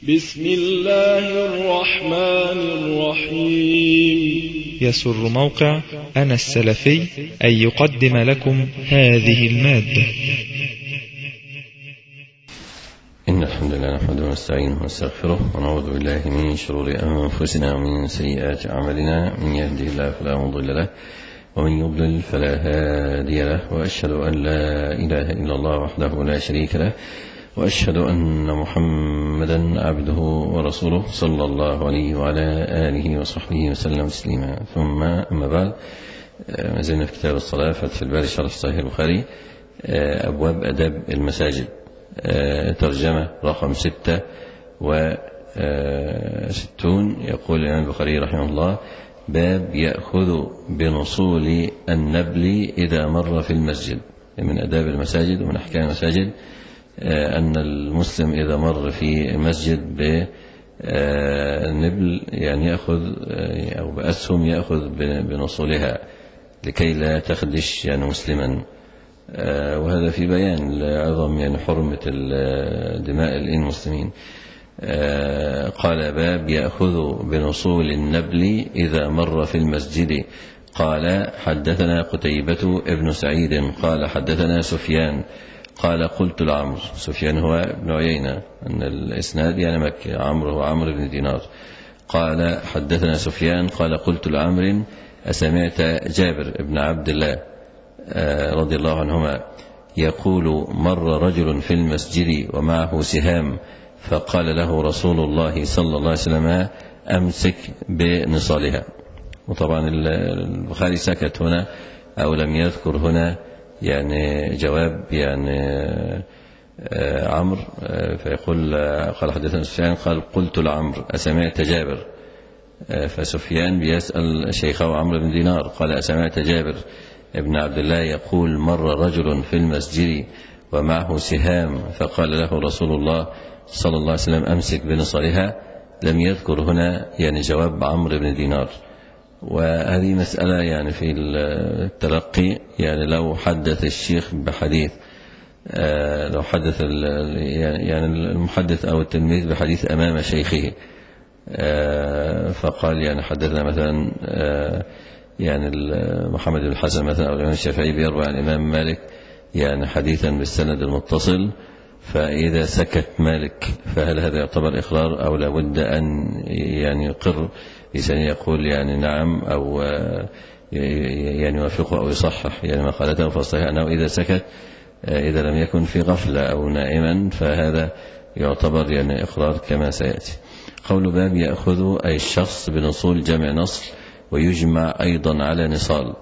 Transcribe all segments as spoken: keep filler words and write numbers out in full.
بسم الله الرحمن الرحيم. يسر موقع أنا السلفي أن يقدم لكم هذه المادة. إن الحمد لله نحمده ونستعينه ونستغفره ونعوذ بالله من شرور أنفسنا ومن سيئات أعمالنا، من يهده الله فلا مضل له ومن يضلل فلا هادي له، وأشهد أن لا إله إلا الله وحده لا شريك له، وأشهد أن محمدا عبده ورسوله صلى الله عليه وعلى آله وصحبه وسلم تسليما. ثم أما بعد، ما زلنا في كتاب الصلاة فتح الباري شرح صحيح البخاري، أبواب أداب المساجد، ترجمة رقم ستة وستون. يقول الإمام البخاري رحمه الله: باب يأخذ بنصول النبل إذا مر في المسجد. من أداب المساجد ومن أحكام المساجد أن المسلم إذا مر في مسجد بنبل يعني يأخذ أو بأسهم يأخذ بنصولها لكي لا تخدش يعني مسلما، وهذا في بيان لعظم يعني حرمة دماء المسلمين. قال: باب يأخذ بنصول النبل إذا مر في المسجد. قال: حدثنا قتيبة ابن سعيد قال حدثنا سفيان قال: قلت لعمرو. سفيان هو ابن عيينة، أن الإسناد يعني مكة، عمرو هو عمرو بن دينار. قال: حدثنا سفيان قال: قلت لعمرو: أسمعت جابر بن عبد الله رضي الله عنهما يقول: مر رجل في المسجد ومعه سهام، فقال له رسول الله صلى الله عليه وسلم: أمسك بنصالها. وطبعا البخاري سكت هنا أو لم يذكر هنا يعني جواب يعني عمرو، فيقول: قال حدثنا سفيان قال: قلت لعمرو: أسمعت جابر؟ فسفيان بيسأل شيخه عمرو بن دينار، قال: أسمعت جابر ابن عبد الله يقول: مر رجل في المسجد ومعه سهام، فقال له رسول الله صلى الله عليه وسلم: أمسك بنصالها. لم يذكر هنا يعني جواب عمرو بن دينار. وهذه مسألة يعني في التلقي، يعني لو حدث الشيخ بحديث، لو حدث يعني المحدث أو التلميذ بحديث أمام شيخه، فقال يعني حدثنا مثلا يعني محمد بن الحسن مثلا أو الإمام الشافعي بيروي عن الإمام مالك يعني حديثا بالسند المتصل، فإذا سكت مالك فهل هذا يعتبر إقرار أو لابد أن يعني يقر لسان يقول يعني نعم أو يعني يوافقه أو يصحح يعني ما قالته؟ فالصحيح أنه إذا سكت إذا لم يكن في غفلة أو نائما فهذا يعتبر يعني إقرار كما سيأتي. قول: باب يأخذ أي الشخص بنصول جمع نصل، ويجمع أيضا على نصال،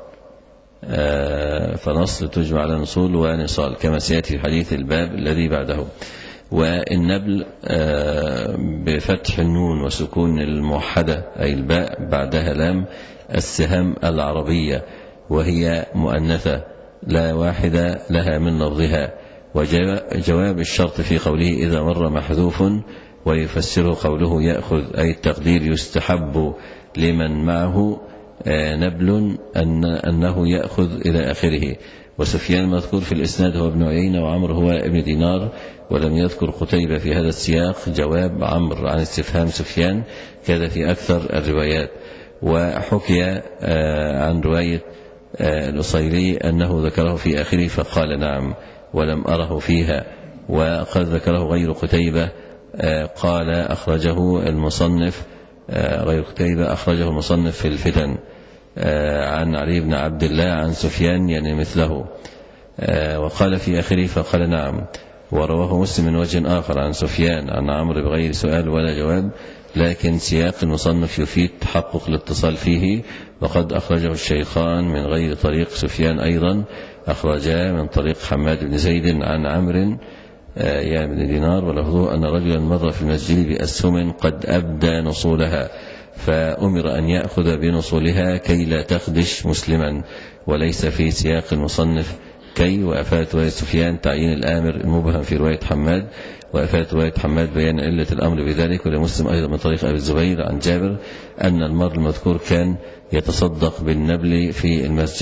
فنصل تجمع على نصول ونصال كما سيأتي في حديث الباب الذي بعده. والنبل بفتح النون وسكون الموحدة أي الباء بعدها لام، السهام العربية، وهي مؤنثة لا واحدة لها من لفظها. وجواب الشرط في قوله إذا مر محذوف، ويفسره قوله يأخذ أي التقدير يستحب لمن معه نبل أن أنه يأخذ إلى آخره. وسفيان مذكور في الإسناد هو ابن عيينة، وعمر هو ابن دينار، ولم يذكر قتيبة في هذا السياق جواب عمرو عن استفهام سفيان، كذا في أكثر الروايات. وحكي عن رواية الأصيلي أنه ذكره في آخره فقال نعم، ولم أره فيها. وقد ذكره غير قتيبة، قال أخرجه المصنف غير قتيبة أخرجه المصنف في الفتن عن علي بن عبد الله عن سفيان يعني مثله، وقال في آخره فقال نعم. ورواه مسلم من وجه آخر عن سفيان عن عمرو بغير سؤال ولا جواب، لكن سياق المصنف يفيد تحقق الاتصال فيه. وقد أخرجه الشيخان من غير طريق سفيان أيضا، أخرجاه من طريق حماد بن زيد عن عمرو يعني بن دينار، ولفظه أن رجلا مر في المسجد بأسهم قد أبدى نصولها، فأمر أن يأخذ بنصولها كي لا تخدش مسلما، وليس في سياق المصنف كي. وأفات رواية سفيان تعيين الآمر المبهم في رواية حماد، وأفات رواية حماد بيان علة الأمر بذلك. ولمسلم أيضا من طريق أبي الزبير عن جابر أن المر المذكور كان يتصدق بالنبل في المسجد.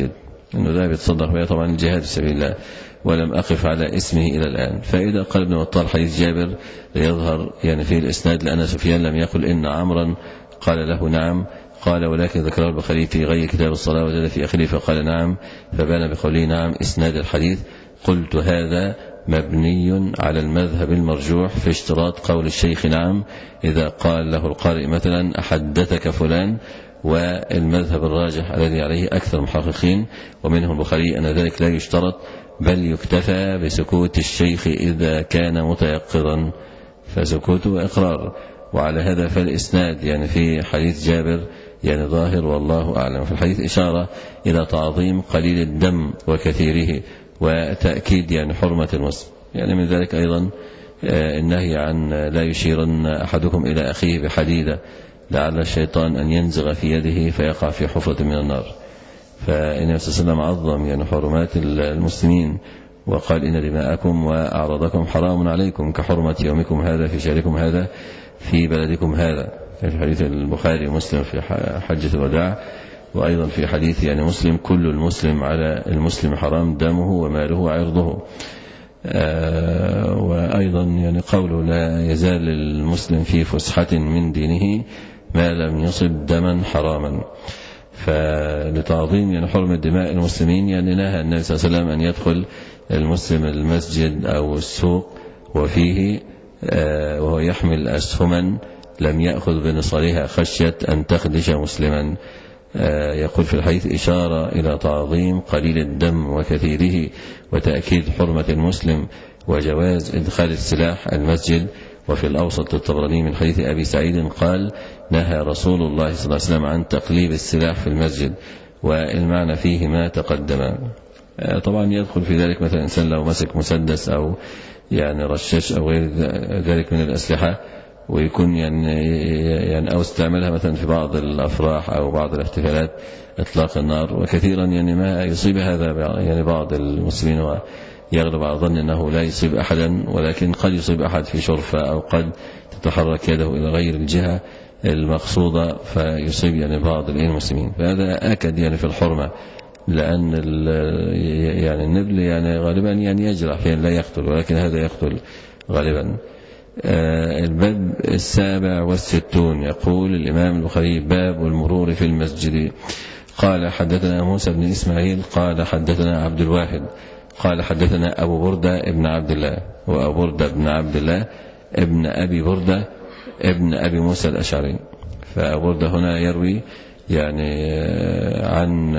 أنه ذهب يتصدق بها طبعا الجهاد في سبيل الله، ولم أقف على اسمه إلى الآن. فإذا قال ابن بطال حديث جابر يظهر يعني فيه الإسناد، لأن سفيان لم يقل إن عمرا قال له نعم، قال ولكن ذكر البخاري في غير كتاب الصلاة وزاد في آخره فقال نعم، فبان بقوله نعم إسناد الحديث. قلت هذا مبني على المذهب المرجوح في اشتراط قول الشيخ نعم إذا قال له القارئ مثلا أحدثك فلان، والمذهب الراجح الذي عليه أكثر المحققين ومنهم البخاري أن ذلك لا يشترط، بل يكتفى بسكوت الشيخ إذا كان متيقظا، فسكوته إقرار. وعلى هذا فالإسناد يعني في حديث جابر يعني ظاهر والله أعلم. في الحديث إشارة إلى تعظيم قليل الدم وكثيره وتأكيد يعني حرمة المسلم. يعني من ذلك أيضا النهي عن لا يشيرن أحدكم إلى أخيه بحديدة لعل الشيطان أن ينزغ في يده فيقع في حفرة من النار. فإن صلى الله عليه وسلم عظم يعني حرمات المسلمين وقال إن دماءكم وأعراضكم حرام عليكم كحرمة يومكم هذا في شهركم هذا في بلدكم هذا، في حديث البخاري ومسلم في حجة الوداع، وأيضا في حديث يعني مسلم كل المسلم على المسلم حرام دمه وماله وعرضه. آه وأيضا يعني قوله لا يزال المسلم في فسحة من دينه ما لم يصب دما حراما. فلتعظيم يعني حرمة دماء المسلمين يعني نهى النبي صلى الله عليه وسلم أن يدخل المسلم المسجد أو السوق وفيه آه وهو يحمل أسهما لم يأخذ بنصارها خشية أن تخدش مسلما. آه يقول في الحديث إشارة إلى تعظيم قليل الدم وكثيره وتأكيد حرمة المسلم وجواز إدخال السلاح المسجد. وفي الأوسط الطبراني من حديث أبي سعيد قال نهى رسول الله صلى الله عليه وسلم عن تقليب السلاح في المسجد، والمعنى فيه ما تقدم. آه طبعا يدخل في ذلك مثلا إنسان لو مسك مسدس أو يعني رشاش أو غير ذلك من الأسلحة ويكون يعني, يعني أو استعملها مثلا في بعض الأفراح أو بعض الاحتفالات إطلاق النار. وكثيرا يعني ما يصيب هذا يعني بعض المسلمين ويغلب على ظن أنه لا يصيب أحدا، ولكن قد يصيب أحد في شرفة أو قد تتحرك يده إلى غير الجهة المقصودة فيصيب يعني بعض المسلمين. فهذا أكد يعني في الحرمة، لأن يعني النبل يعني غالبا يعني يجرح يعني لا يقتل، ولكن هذا يقتل غالبا. آه الباب السابع والستون يقول الإمام البخاري باب المرور في المسجد. قال حدثنا موسى بن إسماعيل قال حدثنا عبد الواحد قال حدثنا أبو بردة ابن عبد الله، وأبو بردة ابن عبد الله ابن أبي بردة ابن أبي موسى الأشعري. فأبو بردة هنا يروي يعني عن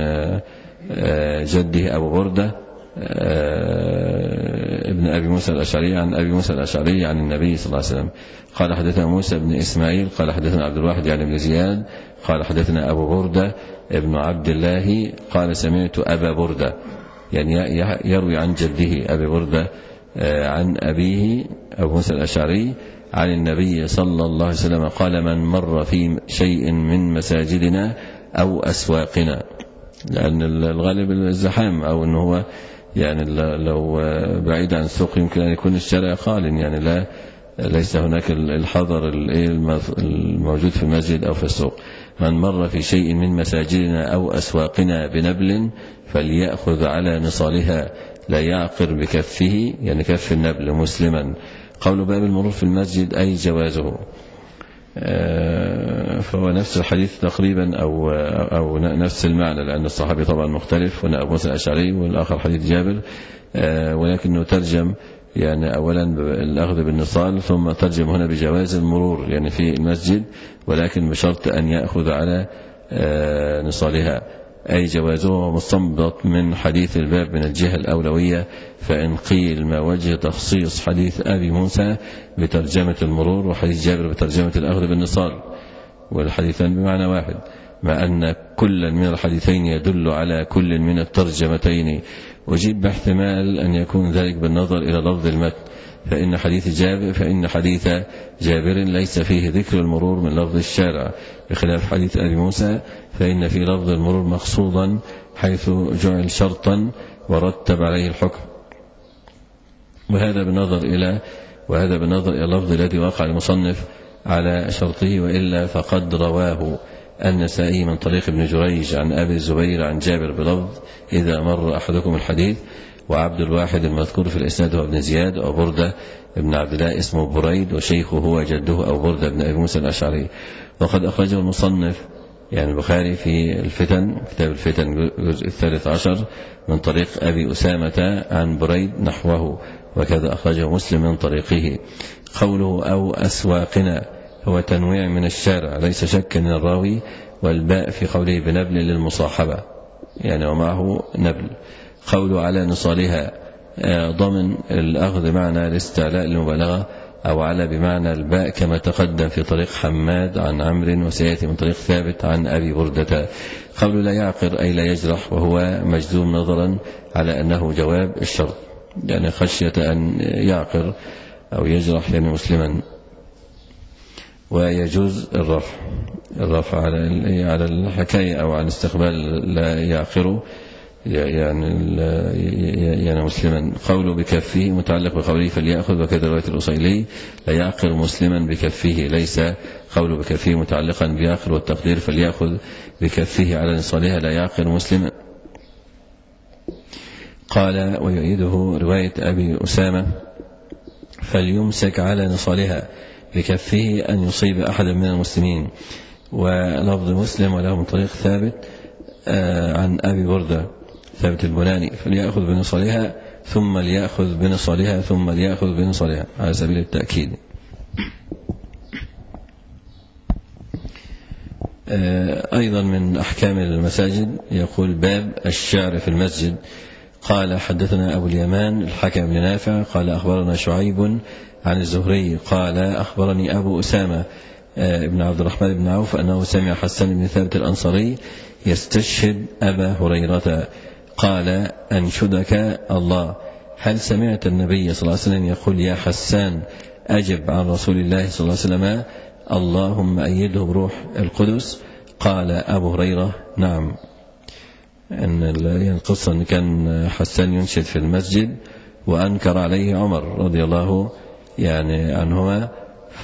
جده أبو بردة ابن أبي موسى الأشعري عن أبي موسى الأشعري عن النبي صلى الله عليه وسلم. قال حدثنا موسى بن إسماعيل قال حدثنا عبد الواحد يعني بن زياد قال حدثنا أبو بردة ابن عبد الله قال سمعت أبا بردة، يعني يروي عن جده أبي بردة عن أبيه أبو موسى الأشعري عن النبي صلى الله عليه وسلم قال من مر في شيء من مساجدنا أو أسواقنا، لأن الغالب الزحام أو أنه هو يعني لو بعيد عن السوق يمكن أن يكون الشارع خال، يعني لا ليس هناك الحظر الموجود في المسجد أو في السوق. من مر في شيء من مساجدنا أو أسواقنا بنبل فليأخذ على نصالها لا يعقر بكفه، يعني كف النبل مسلما. قول باب المرور في المسجد أي جوازه، فهو نفس الحديث تقريبا أو, أو نفس المعنى، لأن الصحابي طبعا مختلف، هنا أبو موسى الأشعري والآخر حديث جابر، ولكنه ترجم يعني أولا الأخذ بالنصال ثم ترجم هنا بجواز المرور يعني في المسجد، ولكن بشرط أن يأخذ على نصالها أي جوازه مستنبط من حديث الباب من الجهة الأولوية. فإن قيل ما وجه تخصيص حديث أبي موسى بترجمة المرور وحديث جابر بترجمة الأخذ بالنصال، والحديثان بمعنى واحد، مع أن كل من الحديثين يدل على كل من الترجمتين، وجيب باحتمال أن يكون ذلك بالنظر إلى لفظ المتن، فإن حديث جابر فإن حديث جابر ليس فيه ذكر المرور من لفظ الشارع، بخلاف حديث أبي موسى فإن في لفظ المرور مقصودا حيث جعل شرطا ورتب عليه الحكم. وهذا بالنظر إلى وهذا بالنظر إلى اللفظ الذي وقع المصنف على شرطه، وإلا فقد رواه النسائي من طريق ابن جريج عن أبي الزبير عن جابر بلفظ إذا مر أحدكم الحديث. وعبد الواحد المذكور في الإسناد هو ابن زياد أو بردة ابن عبد الله اسمه بريد وشيخه هو جده أو بردة ابن أبي موسى الأشعري. وقد أخرجه المصنف يعني البخاري في الفتن كتاب الفتن الجزء الثالث عشر من طريق أبي أسامة عن بريد نحوه، وكذا أخرجه مسلم من طريقه. قوله أو أسواقنا هو تنويع من الشارع ليس شك من الراوي، والباء في قوله بنبل للمصاحبة يعني ومعه نبل. قوله على نصالها ضمن الأخذ معنى الاستعلاء المبالغة، أو على بمعنى الباء كما تقدم في طريق حماد عن عمرو وسيأتي من طريق ثابت عن أبي بردة. قوله لا يعقر أي لا يجرح وهو مجزوم نظرا على أنه جواب الشرط يعني خشية أن يعقر أو يجرح يعني مسلما. ويجوز الرفع الرفع على على الحكاية أو على الاستقبال لا يعقر يعني يعني مسلما. قوله بكفه متعلق بقوله فليأخذ، وكذا رواية الأصيلي لا يعقر مسلما بكفه، ليس قوله بكفه متعلقا بيعقر، والتقدير فليأخذ بكفه على نصالها لا يعقر مسلما. قال ويؤيده رواية أبي أسامة فليمسك على نصالها بكفه أن يصيب أحدا من المسلمين. ولفظ مسلم وله من طريق ثابت عن أبي بردة ثابت البناني فليأخذ بنصالها ثم ليأخذ بنصالها ثم ليأخذ بنصالها على سبيل التأكيد. أيضا من أحكام المساجد يقول باب الشعر في المسجد. قال حدثنا أبو اليمان الحكم بن نافع قال أخبرنا شعيب عن الزهري قال أخبرني أبو أسامة ابن عبد الرحمن بن عوف أنه سمع حسان بن ثابت الأنصاري يستشهد أبا هريرة قال أنشدك الله هل سمعت النبي صلى الله عليه وسلم يقول يا حسان أجب عن رسول الله صلى الله عليه وسلم اللهم أيده بروح القدس؟ قال أبو هريرة نعم. أن القصة أن كان حسان ينشد في المسجد وأنكر عليه عمر رضي الله يعني عنهما، ف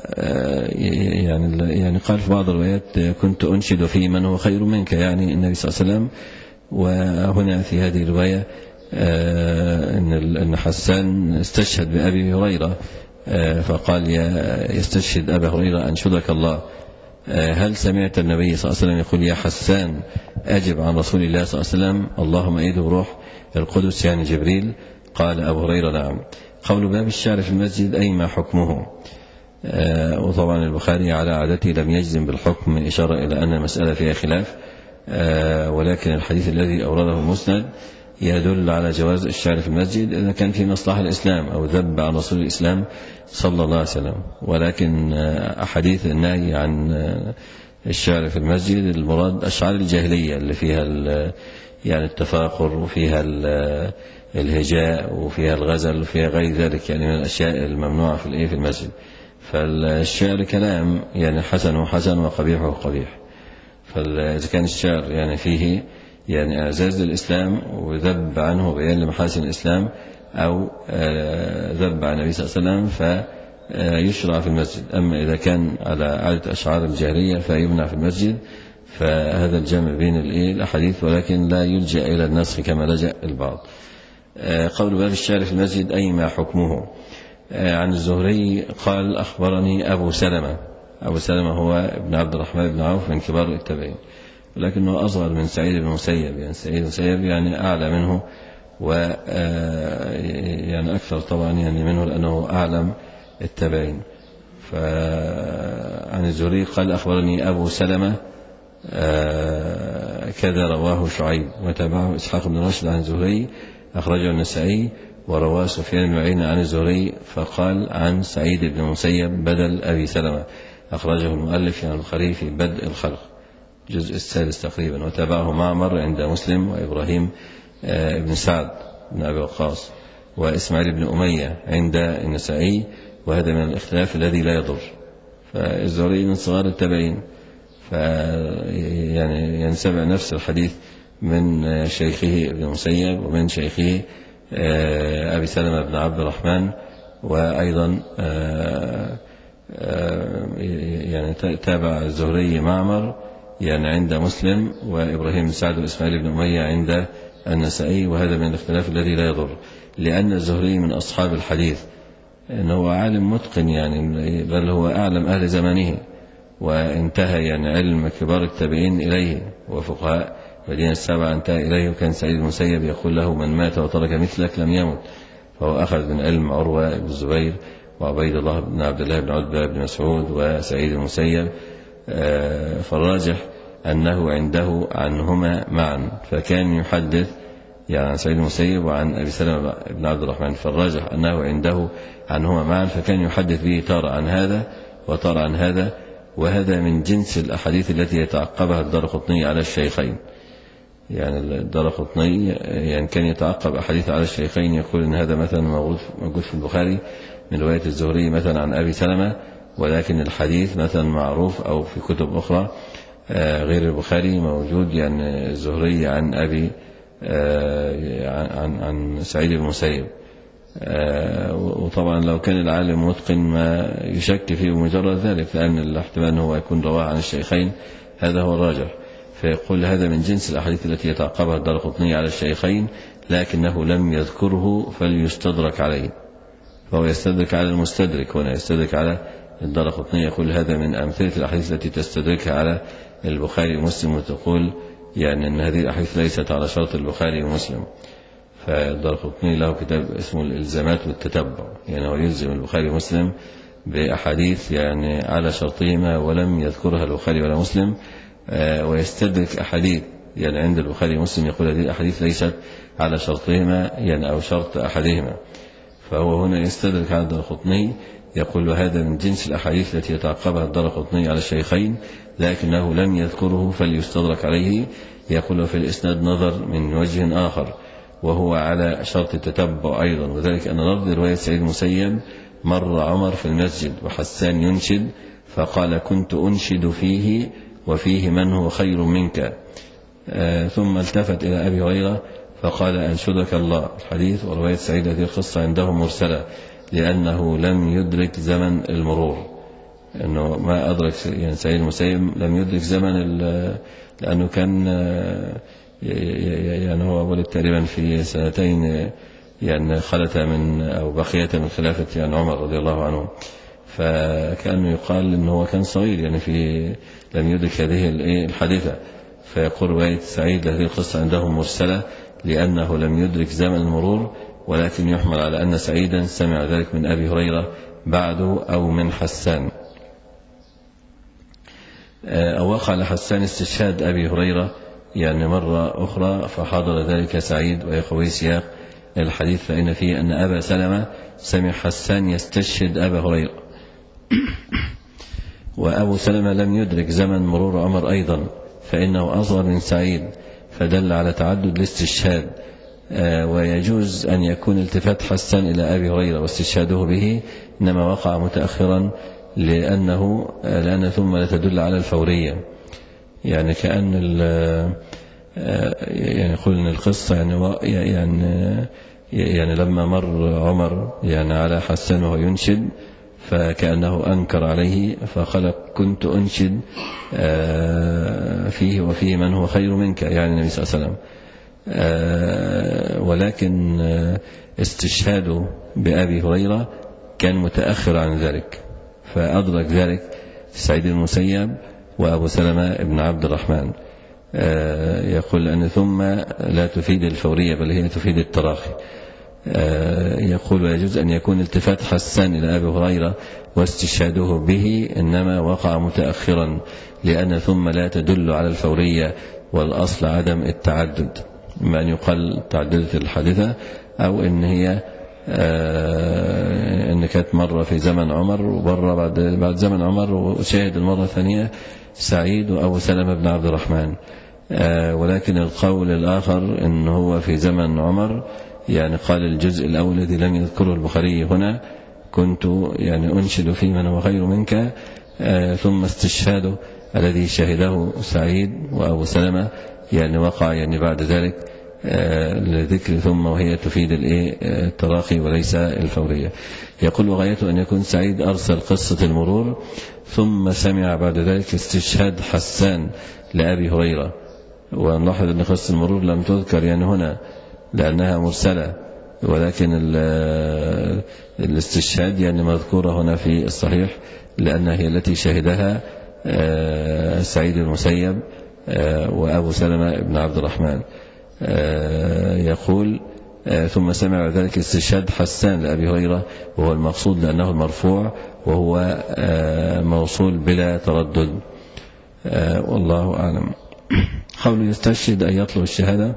يعني يعني قال في بعض الروايات كنت أنشد في من هو خير منك يعني النبي صلى الله عليه وسلم. وهنا في هذه الرواية أن أن حسان استشهد بأبي هريرة فقال يستشهد أبا هريرة أنشدك الله هل سمعت النبي صلى الله عليه وسلم يقول يا حسان أجب عن رسول الله صلى الله عليه وسلم اللهم أيده بروح القدس يعني جبريل؟ قال أبو هريرة نعم. قول باب الشعر في المسجد أي ما حكمه؟ آه وطبعا البخاري على عادته لم يجزم بالحكم إشارة إلى أن المسألة فيها خلاف، آه ولكن الحديث الذي أورده المسند يدل على جواز الشعر في المسجد إذا كان في مصلحة الإسلام أو ذب عن رسول الإسلام صلى الله عليه وسلم. ولكن آه أحاديث النهي عن آه الشعر في المسجد المراد أشعار الجاهلية اللي فيها يعني التفاخر وفيها الهجاء وفيها الغزل وفيها غير ذلك يعني من الأشياء الممنوعة في في المسجد. فالشعر كلام يعني حسن حسن وقبيح قبيح، فإذا كان الشعر يعني فيه يعني إعزاز للإسلام وذب عنه بيان لمحاسن الإسلام أو ذب عن النبي صلى الله عليه وسلم فيشرع في المسجد. أما إذا كان على عادة أشعار الجاهلية فيمنع في المسجد، فهذا الجمع بين الأحاديث ولكن لا يلجأ إلى النسخ كما لجأ البعض. قول باب الشعر في المسجد أي ما حكمه؟ عن الزهري قال أخبرني أبو سلمة. أبو سلمة هو ابن عبد الرحمن بن عوف من كبار التابعين، ولكنه أصغر من سعيد بن المسيب، يعني سعيد بن المسيب يعني أعلى منه و يعني أكثر طبعا يعني منه لأنه أعلم التابعين. فعن الزهري قال أخبرني أبو سلمة كذا رواه شعيب وتابعه إسحاق بن راشد عن الزهري أخرجه النسائي، ورواه سفيان بن عيينة عن الزهري فقال عن سعيد بن المسيب بدل أبي سلمة، أخرجه المؤلف عن البخاري في بدء الخلق الجزء السادس تقريبا، وتابعه معمر عند مسلم وإبراهيم بن سعد بن أبي وقاص وإسماعيل بن أمية عند النسائي، وهذا من الاختلاف الذي لا يضر. فالزهري من صغار التابعين، فيعني ينسبع نفس الحديث من شيخه ابن المسيب ومن شيخه أبي سلمة بن عبد الرحمن، وأيضا يعني تابع الزهري معمر يعني عند مسلم، وإبراهيم بن سعد وإسماعيل بن أمية عند النسائي، وهذا من الاختلاف الذي لا يضر، لأن الزهري من أصحاب الحديث، إنه عالم متقن يعني، بل هو أعلم أهل زمانه، وانتهى يعني علم كبار التابعين إليه وفقهاء المدينة السبعة انتهى إليه. وكان سعيد المسيب يقول له: من مات وترك مثلك لم يمت. فهو أخذ من علم عروة بن الزبير وعبيد الله بن عبد الله بن عتبة بن مسعود وسعيد المسيب، فالراجح أنه عنده عنهما معا، فكان يحدث يعني عن سعيد المسيب وعن أبي سلمة بن عبد الرحمن، فالراجح أنه عنده عنهما معا، فكان يحدث به تارة عن هذا وتارة عن هذا، وهذا من جنس الأحاديث التي يتعقبها الدارقطني على الشيخين. يعني الدارقطني يعني كان يتعقب أحاديث على الشيخين، يقول إن هذا مثلا موجود في البخاري من رواية الزهري مثلا عن أبي سلمة، ولكن الحديث مثلا معروف أو في كتب أخرى غير البخاري موجود يعني الزهري عن أبي عن عن سعيد المسيب. وطبعا لو كان العالم متقن ما يشك فيه بمجرد ذلك، لأن الاحتمال أنه يكون رواه عن الشيخين، هذا هو الراجح. فيقول هذا من جنس الأحاديث التي يتعقبها الدارقطني على الشيخين، لكنه لم يذكره فليستدرك عليه، فهو يستدرك على المستدرك هنا، يستدرك على الدارقطني. يقول هذا من أمثلة الأحاديث التي تستدركها على البخاري ومسلم، وتقول يعني أن هذه الأحاديث ليست على شرط البخاري ومسلم. فالدارقطني له كتاب اسمه الإلزامات والتتبع، يعني هو يلزم البخاري ومسلم بأحاديث يعني على شرطهما ولم يذكرها البخاري ولا مسلم، ويستدرك أحاديث يعني عند البخاري ومسلم، يقول هذه الأحاديث ليست على شرطهما يعني أو شرط أحدهما. فهو هنا يستدرك على الدارقطني، يقول هذا من جنس الأحاديث التي يتعقبها الدارقطني على الشيخين، لكنه لم يذكره فليستدرك عليه. يقول في الإسناد نظر من وجه آخر، وهو على شرط التتبع أيضا، وذلك أن لفظ رواية سعيد المسيب: مر عمر في المسجد وحسان ينشد فقال: كنت أنشد فيه وفيه من هو خير منك. آه ثم التفت إلى أبي هريرة فقال: أنشدك الله. الحديث ورواية سعيد هذه القصة عنده مرسلة، لأنه لم يدرك زمن المرور، أنه ما أدرك يعني سعيد المسيب لم يدرك زمن، لأنه كان يعني هو ولد تقريبا في سنتين يعني خلت من أو بقية من خلافة يعني عمر رضي الله عنه، فكأنه يقال أنه هو كان صغير يعني في لم يدرك هذه الحادثة. فيقول رواية سعيد هذه القصة عنده مرسلة لأنه لم يدرك زمن المرور، ولكن يحمل على أن سعيدا سمع ذلك من أبي هريرة بعده أو من حسان. أو وقع لحسان استشهاد أبي هريرة يعني مرة أخرى فحضر ذلك سعيد. ويقوي سياق الحديث فإن فيه أن أبا سلمة سمع حسان يستشهد أبا هريرة، وأبو سلمة لم يدرك زمن مرور عمر أيضا، فإنه أصغر من سعيد، فدل على تعدد الاستشهاد. ويجوز أن يكون التفات حسان إلى أبي هريرة واستشهاده به إنما وقع متأخرا، لأنه لأن ثم لا تدل على الفورية، يعني كأن يعني يقول إن القصة يعني يعني يعني لما مر عمر يعني على حسان وهو ينشد فكأنه أنكر عليه فقال: كنت أنشد فيه وفيه من هو خير منك، يعني النبي صلى الله عليه وسلم. ولكن استشهاده بأبي هريرة كان متأخر عن ذلك، فأدرك ذلك سعيد المسيب وأبو سلمة ابن عبد الرحمن. يقول أن ثم لا تفيد الفورية بل هي تفيد التراخي. يقول ويجوز أن يكون التفات حسان إلى أبي هريرة واستشهاده به إنما وقع متأخرا، لأن ثم لا تدل على الفورية، والأصل عدم التعدد، إما أن يقال تعددت الحادثة أو إن هي إن كانت مرة في زمن عمر ومرة بعد بعد زمن عمر، وشاهد المرة الثانية سعيد وأبو سلمة بن عبد الرحمن. ولكن القول الآخر إن هو في زمن عمر، يعني قال الجزء الأول الذي لم يذكره البخاري هنا: كنت يعني أنشد في من هو خير منك، ثم استشهاده الذي شهده سعيد وأبو سلمة يعني وقع يعني بعد ذلك لذكر ثم وهي تفيد التراخي وليس الفورية. يقول وغايته أن يكون سعيد أرسل قصة المرور ثم سمع بعد ذلك استشهاد حسان لأبي هريرة. ونلاحظ أن قصة المرور لم تذكر يعني هنا لأنها مرسلة، ولكن الاستشهاد يعني مذكورة هنا في الصحيح لأنها هي التي شهدها سعيد المسيب وأبو سلمة بن عبد الرحمن. يقول ثم سمع ذلك استشهاد حسان لأبي هريرة، وهو المقصود لأنه المرفوع وهو موصول بلا تردد، والله أعلم. قوله يستشهد أن يطلب الشهادة،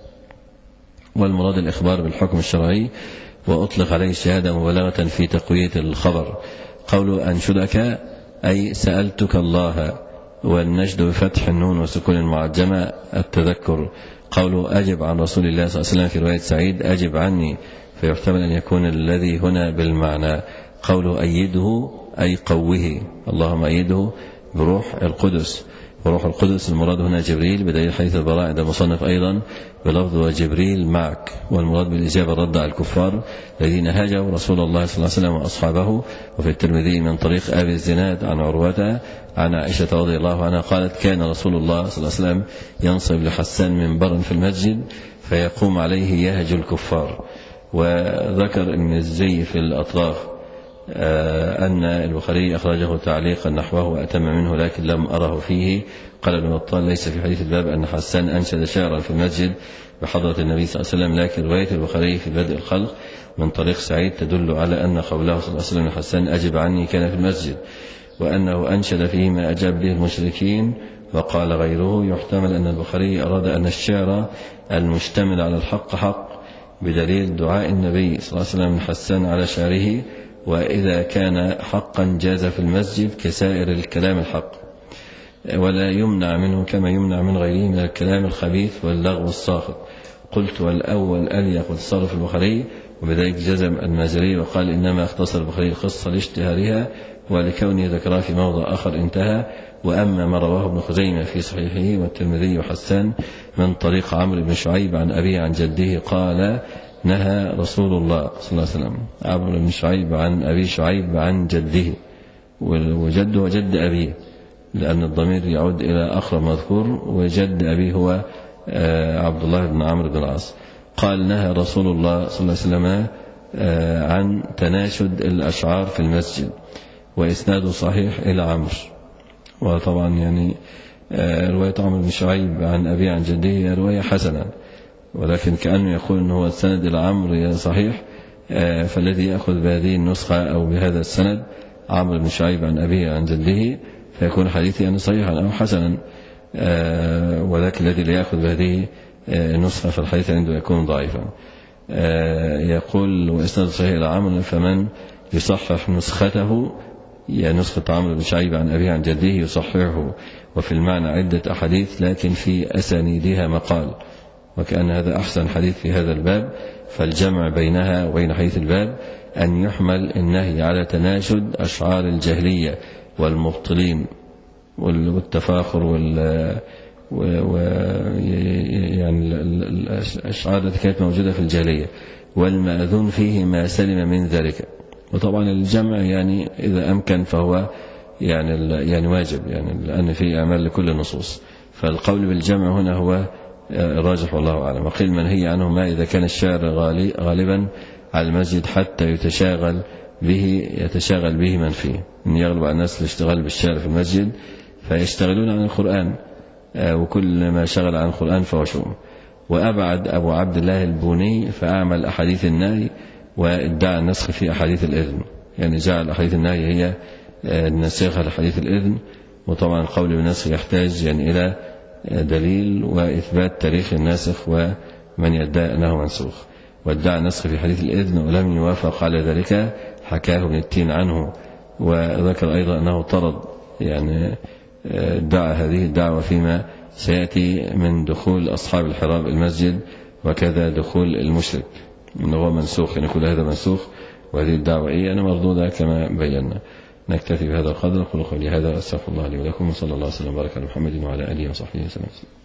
والمراد الإخبار بالحكم الشرعي، وأطلق عليه الشهادة مبالغة في تقوية الخبر. قوله أنشدك أي سألتك الله، والنجد بفتح النون وسكون المعجمة التذكر. قوله أجب عن رسول الله صلى الله عليه وسلم في رواية سعيد أجب عني، فيحتمل أن يكون الذي هنا بالمعنى. قوله أيده أي قوه، اللهم أيده بروح القدس، وروح القدس المراد هنا جبريل بدليل حديث البراء عند المصنف أيضا بلفظ وجبريل معك، والمراد بالإجابة الرد على الكفار الذين هاجوا رسول الله صلى الله عليه وسلم وأصحابه. وفي الترمذي من طريق أبي الزناد عن عروة عن عائشة رضي الله عنها قالت كان رسول الله صلى الله عليه وسلم ينصب لحسان منبرا في المسجد فيقوم عليه يهج الكفار. وذكر ابن الزي في الأطراف أن البخاري أخرجه تعليقا نحوه وأتم منه، لكن لم أره فيه. قال ابن بطال ليس في حديث الباب أن حسان أنشد شعرا في المسجد بحضرة النبي صلى الله عليه وسلم، لكن رواية البخاري في بدء الخلق من طريق سعيد تدل على أن قوله صلى الله عليه وسلم حسان أجب عني كان في المسجد، وأنه أنشد فيه ما أجاب به المشركين. وقال غيره يحتمل أن البخاري أراد أن الشعر المشتمل على الحق حق، بدليل دعاء النبي صلى الله عليه وسلم حسان على شعره، وإذا كان حقا جاز في المسجد كسائر الكلام الحق، ولا يمنع منه كما يمنع من غيره من الكلام الخبيث واللغو الساخط. قلت والأول ألي قد صرف البخاري، وبذلك جزم المازري وقال إنما اختصر البخاري القصة لاشتهارها ولكونه ذكرها في موضع آخر انتهى. وأما ما رواه ابن خزيمة في صحيحه والترمذي وحسان من طريق عمرو بن شعيب عن أبيه عن جده قال نهى رسول الله صلى الله عليه وسلم. عمرو بن شعيب عن أبي شعيب عن جده، وجده وجد أبيه لأن الضمير يعود إلى أقرب مذكور، وجد أبيه هو عبد الله بن عمرو بن العاص. قال نهى رسول الله صلى الله عليه وسلم عن تناشد الأشعار في المسجد، وإسناده صحيح إلى عمرو. وطبعا يعني رواية عمرو بن شعيب عن أبيه عن جده رواية حسنة، ولكن كأنه يقول أنه هو السند إلى عمرو صحيح، فالذي يأخذ بهذه النسخة أو بهذا السند عمرو بن شعيب عن أبيه عن جده فيكون حديثي أنه صحيحا أو حسنا، ولكن الذي لا يأخذ بهذه النسخة فالحديث عنده يكون ضعيفا. يقول وإسناد صحيح إلى عمرو، فمن يصحح نسخته يعني نسخة عمرو بن شعيب عن أبيه عن جده يصححه، وفي المعنى عدة أحاديث لكن في أسانيدها مقال، وكأن هذا أحسن حديث في هذا الباب. فالجمع بينها وبين حديث الباب أن يحمل النهي على تناشد أشعار الجاهلية والمبطلين والتفاخر وال و... يعني الأشعار التي كانت موجودة في الجاهلية، والمأذون فيه ما سلم من ذلك. وطبعا الجمع يعني إذا أمكن فهو يعني يعني واجب، يعني لأن فيه أعمال لكل النصوص، فالقول بالجمع هنا هو راجح والله أعلم. وقيل منهي عنه ما إذا كان الشعر غالبا على المسجد حتى يتشاغل به يتشاغل به من فيه، إن يغلب على الناس الاشتغال بالشعر في المسجد فيشتغلون عن القرآن، وكل ما شغل عن القرآن فهو شؤم. وأبعد أبو عبد الله البوني فأعمل أحاديث النهي وادعى النسخ في أحاديث الإذن، يعني جعل أحاديث النهي هي النسخة لحديث الإذن. وطبعا القول بالنسخ يحتاج يعني إلى دليل وإثبات تاريخ الناسخ ومن يدعي أنه منسوخ، وادعى النسخ في حديث الإذن ولم يوافق على ذلك حكاه ابن التين عنه. وذكر أيضا أنه طرد يعني ادعى هذه الدعوة فيما سيأتي من دخول أصحاب الحراب المسجد، وكذا دخول المشرك إنه هو منسوخ، يعني كل هذا منسوخ، وهذه الدعوة إيه أنا مردودة كما بينا. نكتفي بهذا القدر. قولوا قولي هذا، أستغفر الله لي ولكم، وصلى الله وسلم وبارك على محمد وعلى آله وصحبه وسلم.